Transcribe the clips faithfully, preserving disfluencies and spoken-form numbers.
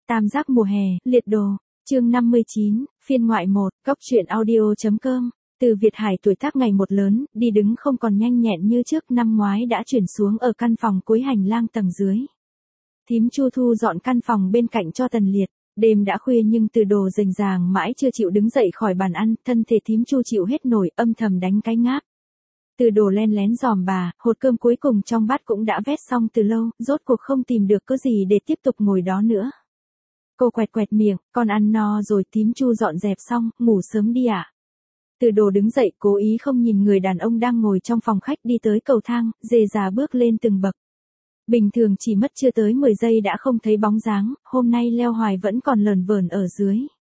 Tam giác mùa hè, liệt đồ, chương năm mươi chín, phiên ngoại một, góc truyện audio.com. Từ Việt Hải tuổi tác ngày một lớn, đi đứng không còn nhanh nhẹn như trước, năm ngoái đã chuyển xuống ở căn phòng cuối hành lang tầng dưới. Thím Chu thu dọn căn phòng bên cạnh cho Tần Liệt. Đêm đã khuya nhưng Từ Đồ rành ràng mãi chưa chịu đứng dậy khỏi bàn ăn, thân thể thím Chu chịu hết nổi, âm thầm đánh cái ngáp. Từ Đồ len lén dòm bà, hột cơm cuối cùng trong bát cũng đã vét xong từ lâu, rốt cuộc không tìm được cái gì để tiếp tục ngồi đó nữa. Cô quẹt quẹt miệng, con ăn no rồi, thím Chu dọn dẹp xong, ngủ sớm đi ạ. À? Từ Đồ đứng dậy, cố ý không nhìn người đàn ông đang ngồi trong phòng khách, đi tới cầu thang, dề dà bước lên từng bậc. Bình thường chỉ mất chưa tới mười giây đã không thấy bóng dáng, hôm nay leo hoài vẫn còn lờn vờn ở dưới.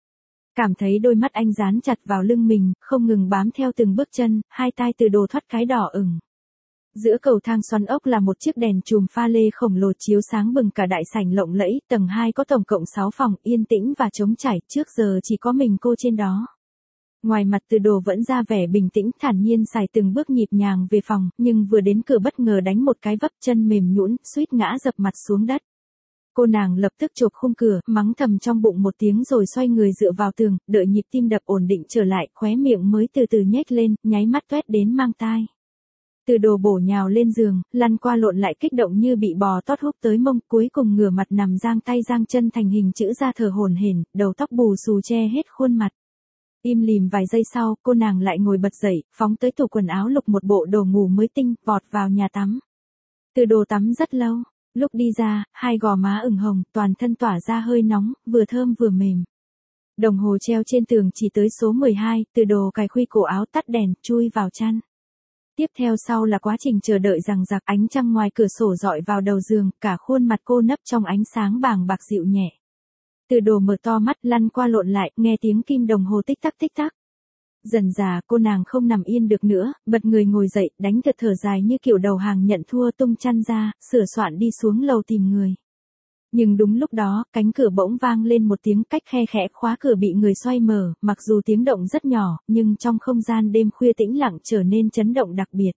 Cảm thấy đôi mắt anh dán chặt vào lưng mình, không ngừng bám theo từng bước chân, hai tai Từ Đồ thoát cái đỏ ửng. Giữa cầu thang xoắn ốc là một chiếc đèn chùm pha lê khổng lồ chiếu sáng bừng cả đại sảnh lộng lẫy, tầng hai có tổng cộng sáu phòng, yên tĩnh và trống trải, trước giờ chỉ có mình cô trên đó. Ngoài mặt Từ Đồ vẫn ra vẻ bình tĩnh thản nhiên xài từng bước nhịp nhàng về phòng, nhưng vừa đến cửa bất ngờ đánh một cái vấp, chân mềm nhũn, suýt ngã dập mặt xuống đất. Cô nàng lập tức chộp khung cửa, mắng thầm trong bụng một tiếng rồi xoay người dựa vào tường, đợi nhịp tim đập ổn định trở lại, khóe miệng mới từ từ nhếch lên, nháy mắt toét đến mang tai. Từ Đồ bổ nhào lên giường, lăn qua lộn lại kích động như bị bò tót húc tới mông, cuối cùng ngửa mặt nằm giang tay giang chân thành hình chữ ra thở hổn hển, đầu tóc bù xù che hết khuôn mặt. Im lìm vài giây sau, cô nàng lại ngồi bật dậy, phóng tới tủ quần áo lục một bộ đồ ngủ mới tinh, vọt vào nhà tắm. Từ Đồ tắm rất lâu, lúc đi ra, hai gò má ửng hồng, toàn thân tỏa ra hơi nóng, vừa thơm vừa mềm. Đồng hồ treo trên tường chỉ tới số mười hai, Từ Đồ cài khuy cổ áo tắt đèn, chui vào chăn. Tiếp theo sau là quá trình chờ đợi rằng rạc, ánh trăng ngoài cửa sổ dọi vào đầu giường, cả khuôn mặt cô nấp trong ánh sáng bàng bạc dịu nhẹ. Từ Đồ mở to mắt, lăn qua lộn lại, nghe tiếng kim đồng hồ tích tắc tích tắc. Dần dà cô nàng không nằm yên được nữa, bật người ngồi dậy, đánh thật thở dài như kiểu đầu hàng nhận thua, tung chăn ra, sửa soạn đi xuống lầu tìm người. Nhưng đúng lúc đó, cánh cửa bỗng vang lên một tiếng cách khe khẽ, khóa cửa bị người xoay mở, mặc dù tiếng động rất nhỏ, nhưng trong không gian đêm khuya tĩnh lặng trở nên chấn động đặc biệt.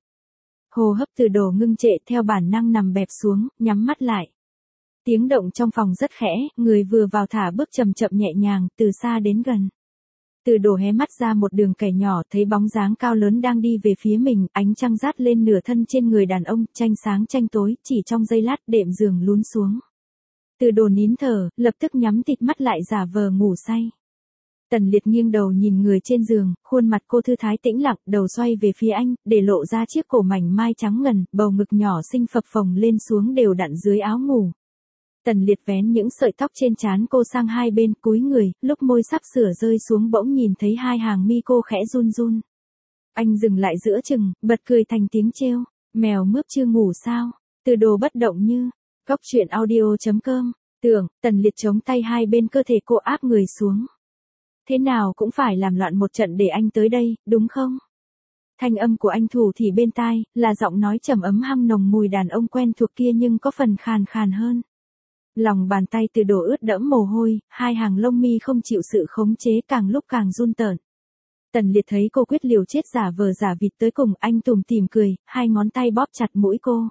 Hô hấp Từ Đồ ngưng trệ, theo bản năng nằm bẹp xuống, nhắm mắt lại. Tiếng động trong phòng rất khẽ, người vừa vào thả bước chậm chậm nhẹ nhàng, từ xa đến gần. Từ Đồ hé mắt ra một đường kẻ nhỏ, thấy bóng dáng cao lớn đang đi về phía mình, ánh trăng rát lên nửa thân trên người đàn ông, tranh sáng tranh tối, chỉ trong giây lát đệm giường lún xuống. Từ Đồ nín thở, lập tức nhắm tịt mắt lại giả vờ ngủ say. Tần Liệt nghiêng đầu nhìn người trên giường, khuôn mặt cô thư thái tĩnh lặng, đầu xoay về phía anh, để lộ ra chiếc cổ mảnh mai trắng ngần, bầu ngực nhỏ xinh phập phồng lên xuống đều đặn dưới áo ngủ. Tần Liệt vén những sợi tóc trên trán cô sang hai bên, cúi người, lúc môi sắp sửa rơi xuống bỗng nhìn thấy hai hàng mi cô khẽ run run. Anh dừng lại giữa chừng, bật cười thành tiếng trêu, mèo mướp chưa ngủ sao? Từ Đồ bất động như, góc truyện audio.com, tưởng, Tần Liệt chống tay hai bên cơ thể cô áp người xuống. Thế nào cũng phải làm loạn một trận để anh tới đây, đúng không? Thanh âm của anh thủ thì bên tai, là giọng nói trầm ấm hăng nồng mùi đàn ông quen thuộc kia nhưng có phần khàn khàn hơn. Lòng bàn tay Từ Đồ ướt đẫm mồ hôi, hai hàng lông mi không chịu sự khống chế càng lúc càng run tởn. Tần Liệt thấy cô quyết liều chết giả vờ giả vịt tới cùng, anh tủm tỉm cười, hai ngón tay bóp chặt mũi cô.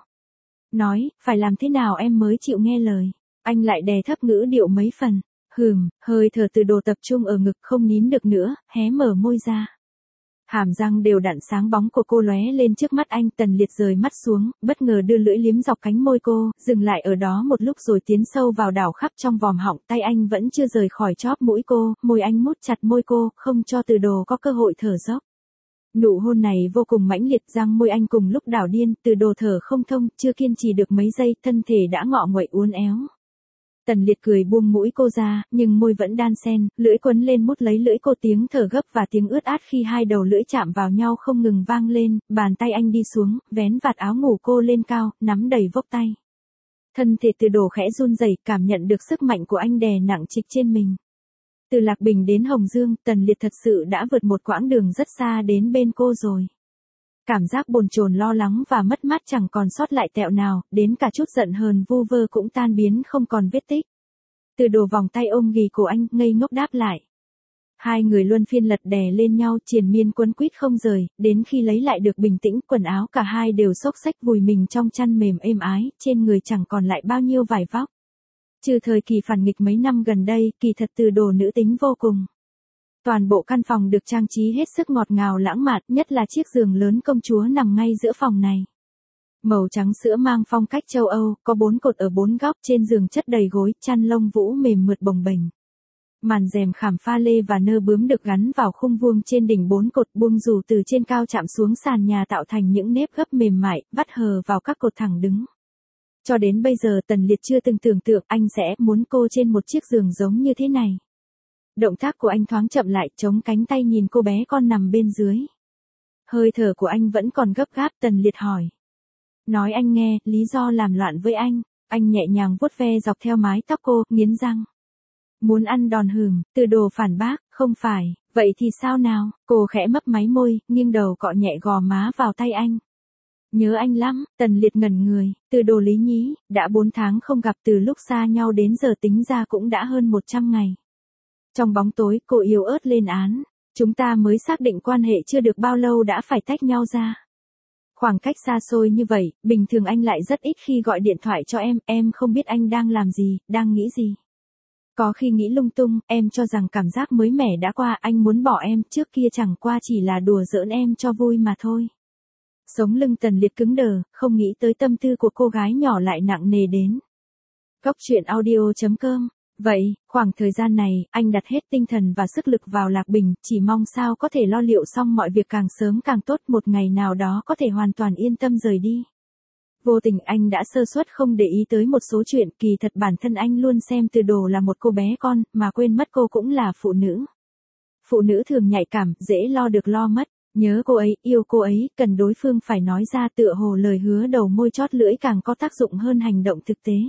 Nói, phải làm thế nào em mới chịu nghe lời. Anh lại đè thấp ngữ điệu mấy phần. Hừm, hơi thở Từ Đồ tập trung ở ngực, không nín được nữa, hé mở môi ra. Hàm răng đều đặn sáng bóng của cô lóe lên trước mắt anh. Tần Liệt rời mắt xuống, bất ngờ đưa lưỡi liếm dọc cánh môi cô, dừng lại ở đó một lúc rồi tiến sâu vào đảo khắp trong vòm họng, tay anh vẫn chưa rời khỏi chóp mũi cô, môi anh mút chặt môi cô, không cho Từ Đồ có cơ hội thở dốc. Nụ hôn này vô cùng mãnh liệt, răng môi anh cùng lúc đảo điên, Từ Đồ thở không thông, chưa kiên trì được mấy giây, thân thể đã ngọ nguậy uốn éo. Tần Liệt cười buông mũi cô ra, nhưng môi vẫn đan sen, lưỡi quấn lên mút lấy lưỡi cô, tiếng thở gấp và tiếng ướt át khi hai đầu lưỡi chạm vào nhau không ngừng vang lên, bàn tay anh đi xuống, vén vạt áo ngủ cô lên cao, nắm đầy vốc tay. Thân thể Từ Đồ khẽ run rẩy, cảm nhận được sức mạnh của anh đè nặng trịch trên mình. Từ Lạc Bình đến Hồng Dương, Tần Liệt thật sự đã vượt một quãng đường rất xa đến bên cô rồi. Cảm giác bồn chồn lo lắng và mất mát chẳng còn sót lại tẹo nào, đến cả chút giận hờn vu vơ cũng tan biến không còn vết tích. Từ Đồ vòng tay ôm ghì của anh, ngây ngốc đáp lại. Hai người luân phiên lật đè lên nhau, triền miên quấn quýt không rời, đến khi lấy lại được bình tĩnh, quần áo cả hai đều xốc xách vùi mình trong chăn mềm êm ái, trên người chẳng còn lại bao nhiêu vải vóc. Trừ thời kỳ phản nghịch mấy năm gần đây, kỳ thật Từ Đồ nữ tính vô cùng. Toàn bộ căn phòng được trang trí hết sức ngọt ngào lãng mạn, nhất là chiếc giường lớn công chúa nằm ngay giữa phòng này. Màu trắng sữa mang phong cách châu Âu, có bốn cột ở bốn góc, trên giường chất đầy gối, chăn lông vũ mềm mượt bồng bềnh. Màn rèm khảm pha lê và nơ bướm được gắn vào khung vuông trên đỉnh bốn cột, buông dù từ trên cao chạm xuống sàn nhà tạo thành những nếp gấp mềm mại, vắt hờ vào các cột thẳng đứng. Cho đến bây giờ Tần Liệt chưa từng tưởng tượng anh sẽ muốn cô trên một chiếc giường giống như thế này. Động tác của anh thoáng chậm lại, chống cánh tay nhìn cô bé con nằm bên dưới. Hơi thở của anh vẫn còn gấp gáp. Tần Liệt hỏi. Nói anh nghe, lý do làm loạn với anh. Anh nhẹ nhàng vuốt ve dọc theo mái tóc cô, nghiến răng. Muốn ăn đòn hừm. Từ Đồ phản bác. Không phải, vậy thì sao nào? Cô khẽ mấp máy môi, nghiêng đầu cọ nhẹ gò má vào tay anh. Nhớ anh lắm. Tần Liệt ngẩn người. Từ Đồ lý nhí, đã bốn tháng không gặp, từ lúc xa nhau đến giờ tính ra cũng đã hơn một trăm ngày. Trong bóng tối, cô yếu ớt lên án. Chúng ta mới xác định quan hệ chưa được bao lâu đã phải tách nhau ra. Khoảng cách xa xôi như vậy, bình thường anh lại rất ít khi gọi điện thoại cho em, em không biết anh đang làm gì, đang nghĩ gì. Có khi nghĩ lung tung, em cho rằng cảm giác mới mẻ đã qua, anh muốn bỏ em, trước kia chẳng qua chỉ là đùa giỡn em cho vui mà thôi. Sống lưng Tần Liệt cứng đờ, không nghĩ tới tâm tư của cô gái nhỏ lại nặng nề đến. Góc truyện audio chấm com. Vậy, khoảng thời gian này, anh đặt hết tinh thần và sức lực vào Lạc Bình, chỉ mong sao có thể lo liệu xong mọi việc càng sớm càng tốt, một ngày nào đó có thể hoàn toàn yên tâm rời đi. Vô tình anh đã sơ suất không để ý tới một số chuyện, kỳ thật bản thân anh luôn xem Từ Đồ là một cô bé con, mà quên mất cô cũng là phụ nữ. Phụ nữ thường nhạy cảm, dễ lo được lo mất, nhớ cô ấy, yêu cô ấy, cần đối phương phải nói ra, tựa hồ lời hứa đầu môi chót lưỡi càng có tác dụng hơn hành động thực tế.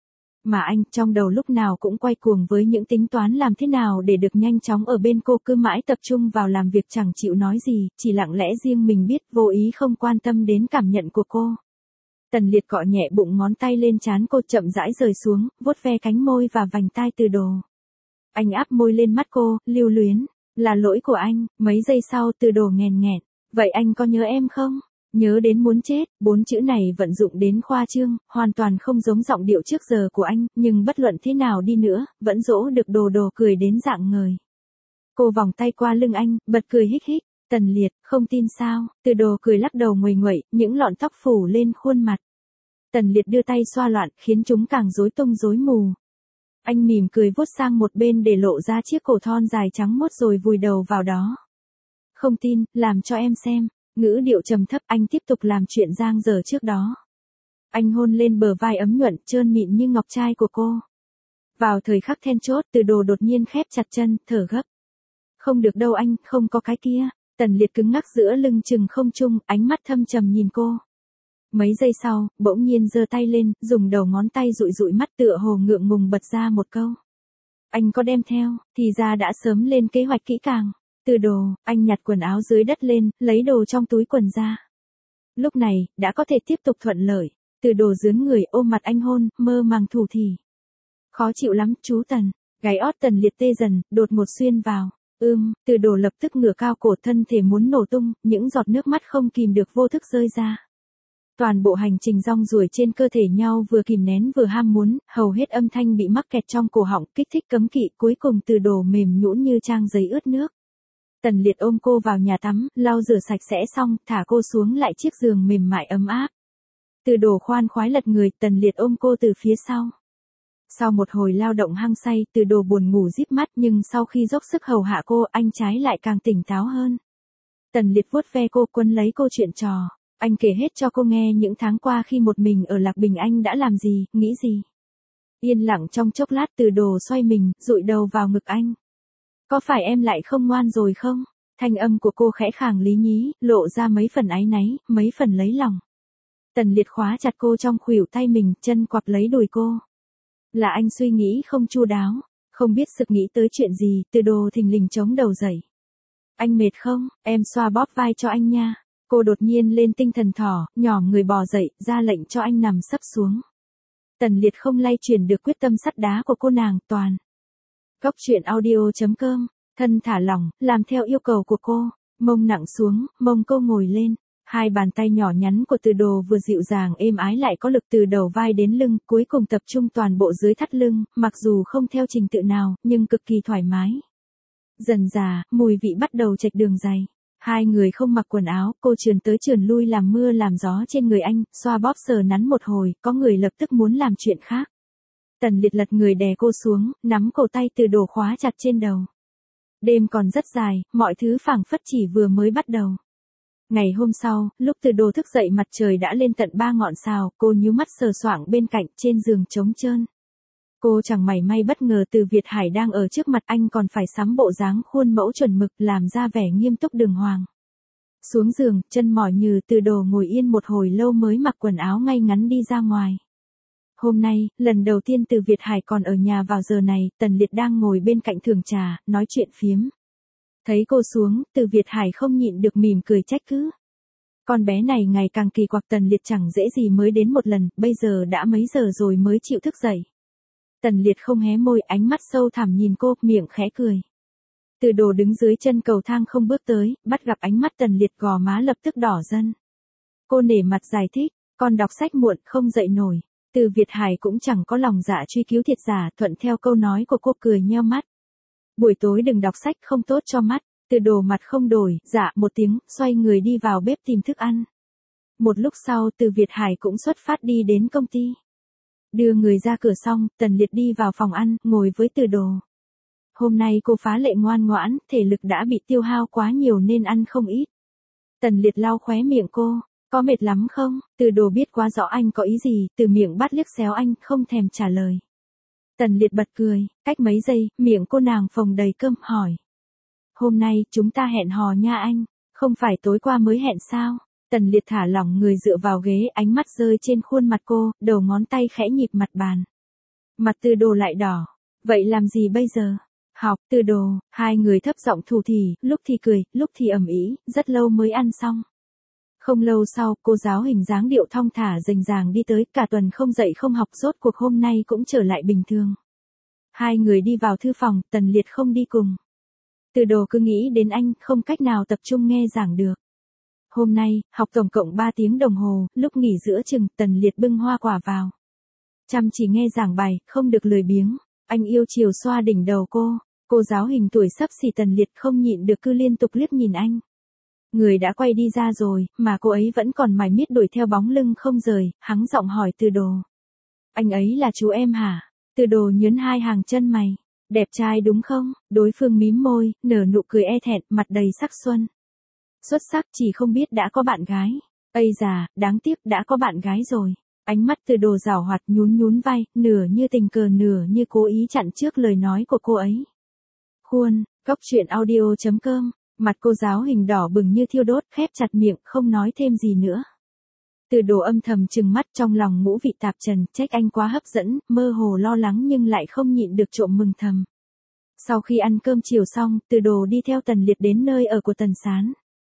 Mà anh, trong đầu lúc nào cũng quay cuồng với những tính toán làm thế nào để được nhanh chóng ở bên cô, cứ mãi tập trung vào làm việc chẳng chịu nói gì, chỉ lặng lẽ riêng mình biết, vô ý không quan tâm đến cảm nhận của cô. Tần Liệt cọ nhẹ bụng, ngón tay lên trán cô, chậm rãi rời xuống, vuốt ve cánh môi và vành tai Từ Đồ. Anh áp môi lên mắt cô, lưu luyến. Là lỗi của anh. Mấy giây sau Từ Đồ nghèn nghẹn. Vậy anh có nhớ em không? Nhớ đến muốn chết. Bốn chữ này vận dụng đến khoa trương, hoàn toàn không giống giọng điệu trước giờ của anh, nhưng bất luận thế nào đi nữa, vẫn dỗ được Đồ Đồ cười đến rạng ngời. Cô vòng tay qua lưng anh, bật cười hích hích. Tần Liệt, không tin sao? Từ Đồ cười lắc đầu nguầy nguậy, những lọn tóc phủ lên khuôn mặt. Tần Liệt đưa tay xoa loạn, khiến chúng càng rối tung rối mù. Anh mỉm cười vuốt sang một bên để lộ ra chiếc cổ thon dài trắng muốt rồi vùi đầu vào đó. Không tin, làm cho em xem. Ngữ điệu trầm thấp, anh tiếp tục làm chuyện giang dở trước đó. Anh hôn lên bờ vai ấm nhuận, trơn mịn như ngọc trai của cô. Vào thời khắc then chốt, Từ Đồ đột nhiên khép chặt chân, thở gấp. Không được đâu anh, không có cái kia. Tần Liệt cứng ngắc giữa lưng chừng không trung, ánh mắt thâm trầm nhìn cô. Mấy giây sau, bỗng nhiên giơ tay lên, dùng đầu ngón tay dụi dụi mắt, tựa hồ ngượng ngùng bật ra một câu. Anh có đem theo, thì ra đã sớm lên kế hoạch kỹ càng. Từ Đồ, anh nhặt quần áo dưới đất lên, lấy đồ trong túi quần ra. Lúc này, đã có thể tiếp tục thuận lợi. Từ Đồ dướn người ôm mặt anh hôn, mơ màng thủ thỉ. Khó chịu lắm, chú Tần. Gáy ót Tần Liệt tê dần, đột ngột xuyên vào. Ưm, Từ Đồ lập tức ngửa cao cổ, thân thể muốn nổ tung, những giọt nước mắt không kìm được vô thức rơi ra. Toàn bộ hành trình rong ruổi trên cơ thể nhau, vừa kìm nén vừa ham muốn, hầu hết âm thanh bị mắc kẹt trong cổ họng, kích thích cấm kỵ, cuối cùng Từ Đồ mềm nhũn như trang giấy ướt nước. Tần Liệt ôm cô vào nhà tắm, lau rửa sạch sẽ xong, thả cô xuống lại chiếc giường mềm mại ấm áp. Từ Đồ khoan khoái lật người, Tần Liệt ôm cô từ phía sau. Sau một hồi lao động hăng say, Từ Đồ buồn ngủ díp mắt, nhưng sau khi dốc sức hầu hạ cô, anh trái lại càng tỉnh táo hơn. Tần Liệt vuốt ve cô, quấn lấy cô chuyện trò. Anh kể hết cho cô nghe những tháng qua khi một mình ở Lạc Bình anh đã làm gì, nghĩ gì. Yên lặng trong chốc lát, Từ Đồ xoay mình, dụi đầu vào ngực anh. Có phải em lại không ngoan rồi không? Thanh âm của cô khẽ khàng lý nhí, lộ ra mấy phần áy náy, mấy phần lấy lòng. Tần Liệt khóa chặt cô trong khuỷu tay mình, chân quặp lấy đùi cô. Là anh suy nghĩ không chu đáo, không biết sực nghĩ tới chuyện gì, Từ Đồ thình lình chống đầu dậy. Anh mệt không? Em xoa bóp vai cho anh nha. Cô đột nhiên lên tinh thần thỏ, nhỏ người bò dậy, ra lệnh cho anh nằm sấp xuống. Tần Liệt không lay chuyển được quyết tâm sắt đá của cô nàng, toàn. Góc truyện audio chấm com, thân thả lỏng, làm theo yêu cầu của cô, mông nặng xuống, mông cô ngồi lên. Hai bàn tay nhỏ nhắn của Từ Đồ vừa dịu dàng êm ái lại có lực từ đầu vai đến lưng, cuối cùng tập trung toàn bộ dưới thắt lưng, mặc dù không theo trình tự nào, nhưng cực kỳ thoải mái. Dần dà, mùi vị bắt đầu chệch đường dày. Hai người không mặc quần áo, cô trườn tới trườn lui làm mưa làm gió trên người anh, xoa bóp sờ nắn một hồi, có người lập tức muốn làm chuyện khác. Tần Liệt lật người đè cô xuống, nắm cổ tay Từ Đồ khóa chặt trên đầu. Đêm còn rất dài, mọi thứ phảng phất chỉ vừa mới bắt đầu. Ngày hôm sau, lúc Từ Đồ thức dậy mặt trời đã lên tận ba ngọn sao, cô nhíu mắt sờ soạng bên cạnh trên giường trống trơn. Cô chẳng mảy may bất ngờ Từ Việt Hải đang ở trước mặt anh còn phải sắm bộ dáng khuôn mẫu chuẩn mực làm ra vẻ nghiêm túc đường hoàng. Xuống giường, chân mỏi nhừ Từ Đồ ngồi yên một hồi lâu mới mặc quần áo ngay ngắn đi ra ngoài. Hôm nay, lần đầu tiên Từ Việt Hải còn ở nhà vào giờ này, Tần Liệt đang ngồi bên cạnh thưởng trà, nói chuyện phiếm. Thấy cô xuống, Từ Việt Hải không nhịn được mỉm cười trách cứ. Con bé này ngày càng kỳ quặc. Tần Liệt chẳng dễ gì mới đến một lần, bây giờ đã mấy giờ rồi mới chịu thức dậy. Tần Liệt không hé môi, ánh mắt sâu thẳm nhìn cô, miệng khẽ cười. Từ Đồ đứng dưới chân cầu thang không bước tới, bắt gặp ánh mắt Tần Liệt gò má lập tức đỏ dần. Cô nể mặt giải thích, con đọc sách muộn, không dậy nổi. Từ Việt Hải cũng chẳng có lòng dạ truy cứu thiệt giả, thuận theo câu nói của cô cười nheo mắt. Buổi tối đừng đọc sách, không tốt cho mắt. Từ Đồ mặt không đổi, dạ một tiếng, xoay người đi vào bếp tìm thức ăn. Một lúc sau Từ Việt Hải cũng xuất phát đi đến công ty. Đưa người ra cửa xong, Tần Liệt đi vào phòng ăn, ngồi với Từ Đồ. Hôm nay cô phá lệ ngoan ngoãn, thể lực đã bị tiêu hao quá nhiều nên ăn không ít. Tần Liệt lau khóe miệng cô, có mệt lắm không? Từ Đồ biết quá rõ anh có ý gì, từ miệng bắt liếc xéo anh, không thèm trả lời. Tần Liệt bật cười, cách mấy giây, miệng cô nàng phồng đầy cơm, hỏi. Hôm nay, chúng ta hẹn hò nha anh, không phải tối qua mới hẹn sao? Tần Liệt thả lỏng người dựa vào ghế, ánh mắt rơi trên khuôn mặt cô, đầu ngón tay khẽ nhịp mặt bàn. Mặt Từ Đồ lại đỏ, vậy làm gì bây giờ? Học. Từ Đồ, hai người thấp giọng thủ thỉ, lúc thì cười, lúc thì ầm ĩ, rất lâu mới ăn xong. Không lâu sau, cô giáo hình dáng điệu thong thả rành ràng đi tới, cả tuần không dậy không học, rốt cuộc hôm nay cũng trở lại bình thường. Hai người đi vào thư phòng, Tần Liệt không đi cùng. Từ Đồ cứ nghĩ đến anh, không cách nào tập trung nghe giảng được. Hôm nay, học tổng cộng ba tiếng đồng hồ, lúc nghỉ giữa chừng, Tần Liệt bưng hoa quả vào. Chăm chỉ nghe giảng bài, không được lười biếng. Anh yêu chiều xoa đỉnh đầu cô. Cô giáo hình tuổi sắp xỉ Tần Liệt không nhịn được cứ liên tục liếc nhìn anh. Người đã quay đi ra rồi, mà cô ấy vẫn còn mải miết đuổi theo bóng lưng không rời, hắng giọng hỏi Từ Đồ. Anh ấy là chú em hả? Từ Đồ nhớn hai hàng chân mày. Đẹp trai đúng không? Đối phương mím môi, nở nụ cười e thẹn, mặt đầy sắc xuân. Xuất sắc, chỉ không biết đã có bạn gái. Ây già, đáng tiếc đã có bạn gái rồi. Ánh mắt Từ Đồ giảo hoạt nhún nhún vai, nửa như tình cờ nửa như cố ý chặn trước lời nói của cô ấy. Khuôn, cốc truyện audio chấm com. Mặt cô giáo hình đỏ bừng như thiêu đốt, khép chặt miệng, không nói thêm gì nữa. Từ Đồ âm thầm trừng mắt, trong lòng ngũ vị tạp trần, trách anh quá hấp dẫn, mơ hồ lo lắng nhưng lại không nhịn được trộm mừng thầm. Sau khi ăn cơm chiều xong, Từ Đồ đi theo Tần Liệt đến nơi ở của Tần Sán.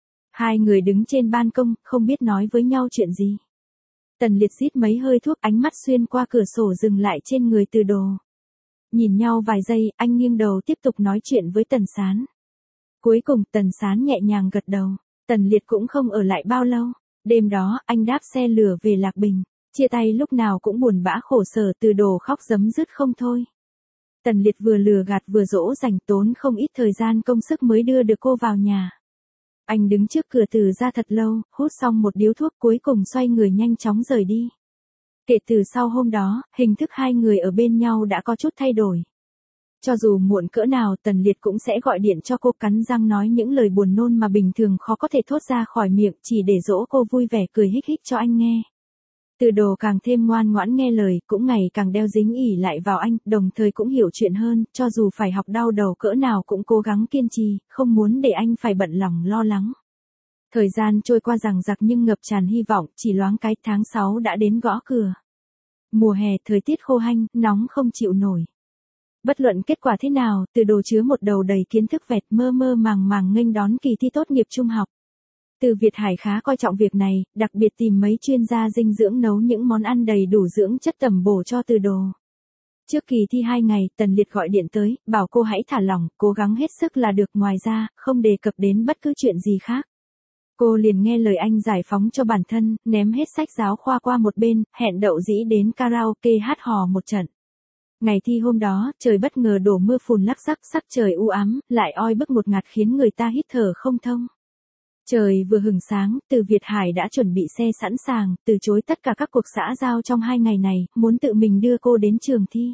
Hai người đứng trên ban công, không biết nói với nhau chuyện gì. Tần Liệt rít mấy hơi thuốc, ánh mắt xuyên qua cửa sổ dừng lại trên người Từ Đồ. Nhìn nhau vài giây, anh nghiêng đầu tiếp tục nói chuyện với Tần Sán. Cuối cùng, Tần Sán nhẹ nhàng gật đầu. Tần Liệt cũng không ở lại bao lâu. Đêm đó, anh đáp xe lửa về Lạc Bình. Chia tay lúc nào cũng buồn bã khổ sở, Từ Đồ khóc rấm rứt không thôi. Tần Liệt vừa lừa gạt vừa dỗ dành, tốn không ít thời gian công sức mới đưa được cô vào nhà. Anh đứng trước cửa Từ ra thật lâu, hút xong một điếu thuốc, cuối cùng xoay người nhanh chóng rời đi. Kể từ sau hôm đó, hình thức hai người ở bên nhau đã có chút thay đổi. Cho dù muộn cỡ nào, Tần Liệt cũng sẽ gọi điện cho cô, cắn răng nói những lời buồn nôn mà bình thường khó có thể thốt ra khỏi miệng, chỉ để dỗ cô vui vẻ cười hích hích cho anh nghe. Từ Đồ càng thêm ngoan ngoãn nghe lời, cũng ngày càng đeo dính ỉ lại vào anh, đồng thời cũng hiểu chuyện hơn, cho dù phải học đau đầu cỡ nào cũng cố gắng kiên trì, không muốn để anh phải bận lòng lo lắng. Thời gian trôi qua dằng dặc nhưng ngập tràn hy vọng, chỉ loáng cái tháng sáu đã đến gõ cửa. Mùa hè, thời tiết khô hanh, nóng không chịu nổi. Bất luận kết quả thế nào, Từ Đồ chứa một đầu đầy kiến thức vẹt, mơ mơ màng màng nghênh đón kỳ thi tốt nghiệp trung học. Từ Việt Hải khá coi trọng việc này, đặc biệt tìm mấy chuyên gia dinh dưỡng nấu những món ăn đầy đủ dưỡng chất tầm bổ cho Từ Đồ. Trước kỳ thi hai ngày, Tần Liệt gọi điện tới, bảo cô hãy thả lỏng, cố gắng hết sức là được, ngoài ra, không đề cập đến bất cứ chuyện gì khác. Cô liền nghe lời anh giải phóng cho bản thân, ném hết sách giáo khoa qua một bên, hẹn Đậu Dĩ đến karaoke hát hò một trận. Ngày thi hôm đó, trời bất ngờ đổ mưa phùn lắc rắc, sắc trời u ám, lại oi bức một ngạt khiến người ta hít thở không thông. Trời vừa hửng sáng, Từ Việt Hải đã chuẩn bị xe sẵn sàng, từ chối tất cả các cuộc xã giao trong hai ngày này, muốn tự mình đưa cô đến trường thi.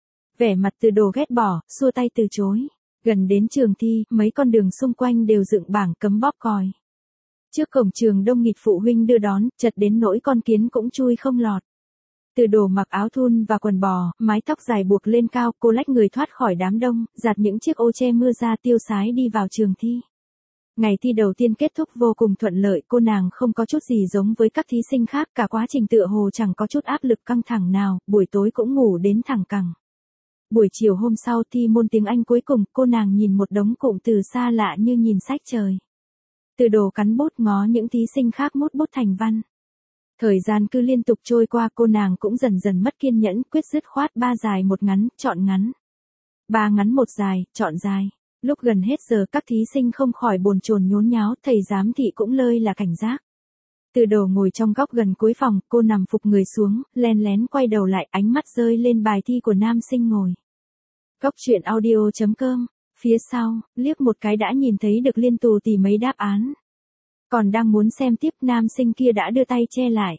Vẻ mặt Từ Đồ ghét bỏ, xua tay từ chối. Gần đến trường thi, mấy con đường xung quanh đều dựng bảng cấm bóp còi. Trước cổng trường đông nghịt phụ huynh đưa đón, chật đến nỗi con kiến cũng chui không lọt. Từ Đồ mặc áo thun và quần bò, mái tóc dài buộc lên cao, cô lách người thoát khỏi đám đông, giạt những chiếc ô che mưa ra tiêu sái đi vào trường thi. Ngày thi đầu tiên kết thúc vô cùng thuận lợi, cô nàng không có chút gì giống với các thí sinh khác, cả quá trình tựa hồ chẳng có chút áp lực căng thẳng nào, buổi tối cũng ngủ đến thẳng cẳng. Buổi chiều hôm sau thi môn tiếng Anh cuối cùng, cô nàng nhìn một đống cụm từ xa lạ như nhìn sách trời. Từ Đồ cắn bút ngó những thí sinh khác mút bút thành văn. Thời gian cứ liên tục trôi qua, cô nàng cũng dần dần mất kiên nhẫn, quyết dứt khoát ba dài một ngắn, chọn ngắn. Ba ngắn một dài, chọn dài. Lúc gần hết giờ các thí sinh không khỏi bồn chồn nhốn nháo, thầy giám thị cũng lơi là cảnh giác. Từ Đồ ngồi trong góc gần cuối phòng, cô nằm phục người xuống, len lén quay đầu lại, ánh mắt rơi lên bài thi của nam sinh ngồi. Góc truyện audio chấm com, phía sau, liếc một cái đã nhìn thấy được liên tù tì mấy đáp án. Còn đang muốn xem tiếp, nam sinh kia đã đưa tay che lại.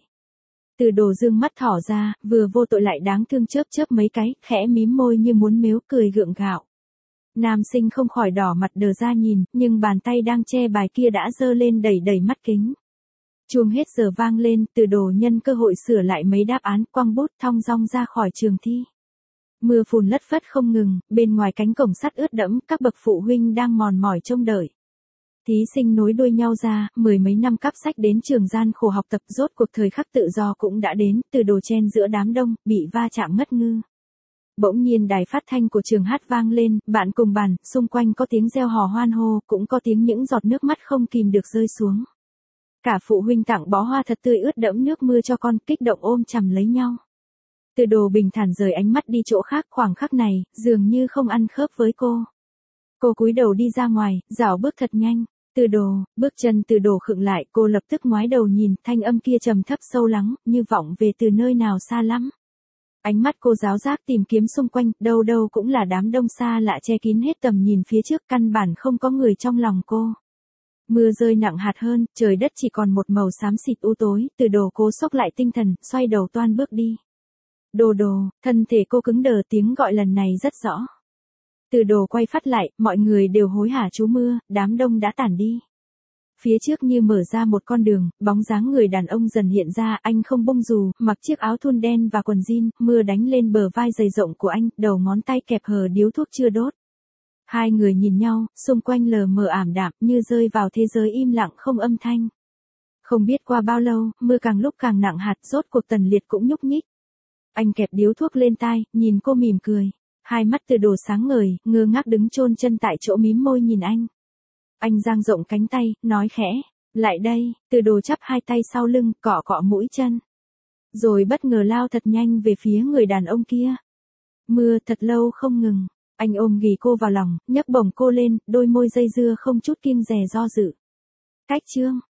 Từ Đồ dương mắt thỏ ra, vừa vô tội lại đáng thương chớp chớp mấy cái, khẽ mím môi như muốn mếu, cười gượng gạo. Nam sinh không khỏi đỏ mặt đờ ra nhìn, nhưng bàn tay đang che bài kia đã giơ lên đẩy đẩy mắt kính. Chuông hết giờ vang lên, Từ Đồ nhân cơ hội sửa lại mấy đáp án, quăng bút thong dong ra khỏi trường thi. Mưa phùn lất phất không ngừng, bên ngoài cánh cổng sắt ướt đẫm, các bậc phụ huynh đang mòn mỏi trông đợi. Thí sinh nối đuôi nhau ra, mười mấy năm cắp sách đến trường gian khổ học tập, rốt cuộc thời khắc tự do cũng đã đến, Từ Đồ chen giữa đám đông, bị va chạm ngất ngư. Bỗng nhiên đài phát thanh của trường hát vang lên, bạn cùng bàn, xung quanh có tiếng reo hò hoan hô, cũng có tiếng những giọt nước mắt không kìm được rơi xuống. Cả phụ huynh tặng bó hoa thật tươi ướt đẫm nước mưa cho con, kích động ôm chầm lấy nhau. Từ Đồ bình thản rời ánh mắt đi chỗ khác, khoảng khắc này, dường như không ăn khớp với cô. Cô cúi đầu đi ra ngoài, dạo bước thật nhanh. Từ Đồ, bước chân Từ Đồ khựng lại, cô lập tức ngoái đầu nhìn, thanh âm kia trầm thấp sâu lắng, như vọng về từ nơi nào xa lắm. Ánh mắt cô giáo giác tìm kiếm xung quanh, đâu đâu cũng là đám đông xa lạ che kín hết tầm nhìn phía trước, căn bản không có người trong lòng cô. Mưa rơi nặng hạt hơn, trời đất chỉ còn một màu xám xịt u tối, Từ Đồ cố xốc lại tinh thần, xoay đầu toan bước đi. Đồ Đồ, thân thể cô cứng đờ, tiếng gọi lần này rất rõ. Từ Đồ quay phát lại, mọi người đều hối hả trú mưa, đám đông đã tản đi. Phía trước như mở ra một con đường, bóng dáng người đàn ông dần hiện ra, anh không bông dù, mặc chiếc áo thun đen và quần jean, mưa đánh lên bờ vai dày rộng của anh, đầu ngón tay kẹp hờ điếu thuốc chưa đốt. Hai người nhìn nhau, xung quanh lờ mờ ảm đạm, như rơi vào thế giới im lặng không âm thanh. Không biết qua bao lâu, mưa càng lúc càng nặng hạt, rốt cuộc Tần Liệt cũng nhúc nhích. Anh kẹp điếu thuốc lên tai, nhìn cô mỉm cười. Hai mắt Từ Đồ sáng ngời, ngơ ngác đứng chôn chân tại chỗ mím môi nhìn anh. Anh dang rộng cánh tay, nói khẽ, lại đây. Từ Đồ chắp hai tay sau lưng, cọ cọ mũi chân. Rồi bất ngờ lao thật nhanh về phía người đàn ông kia. Mưa thật lâu không ngừng, anh ôm ghì cô vào lòng, nhấc bổng cô lên, đôi môi dây dưa không chút kiêng dè do dự. Cách chương.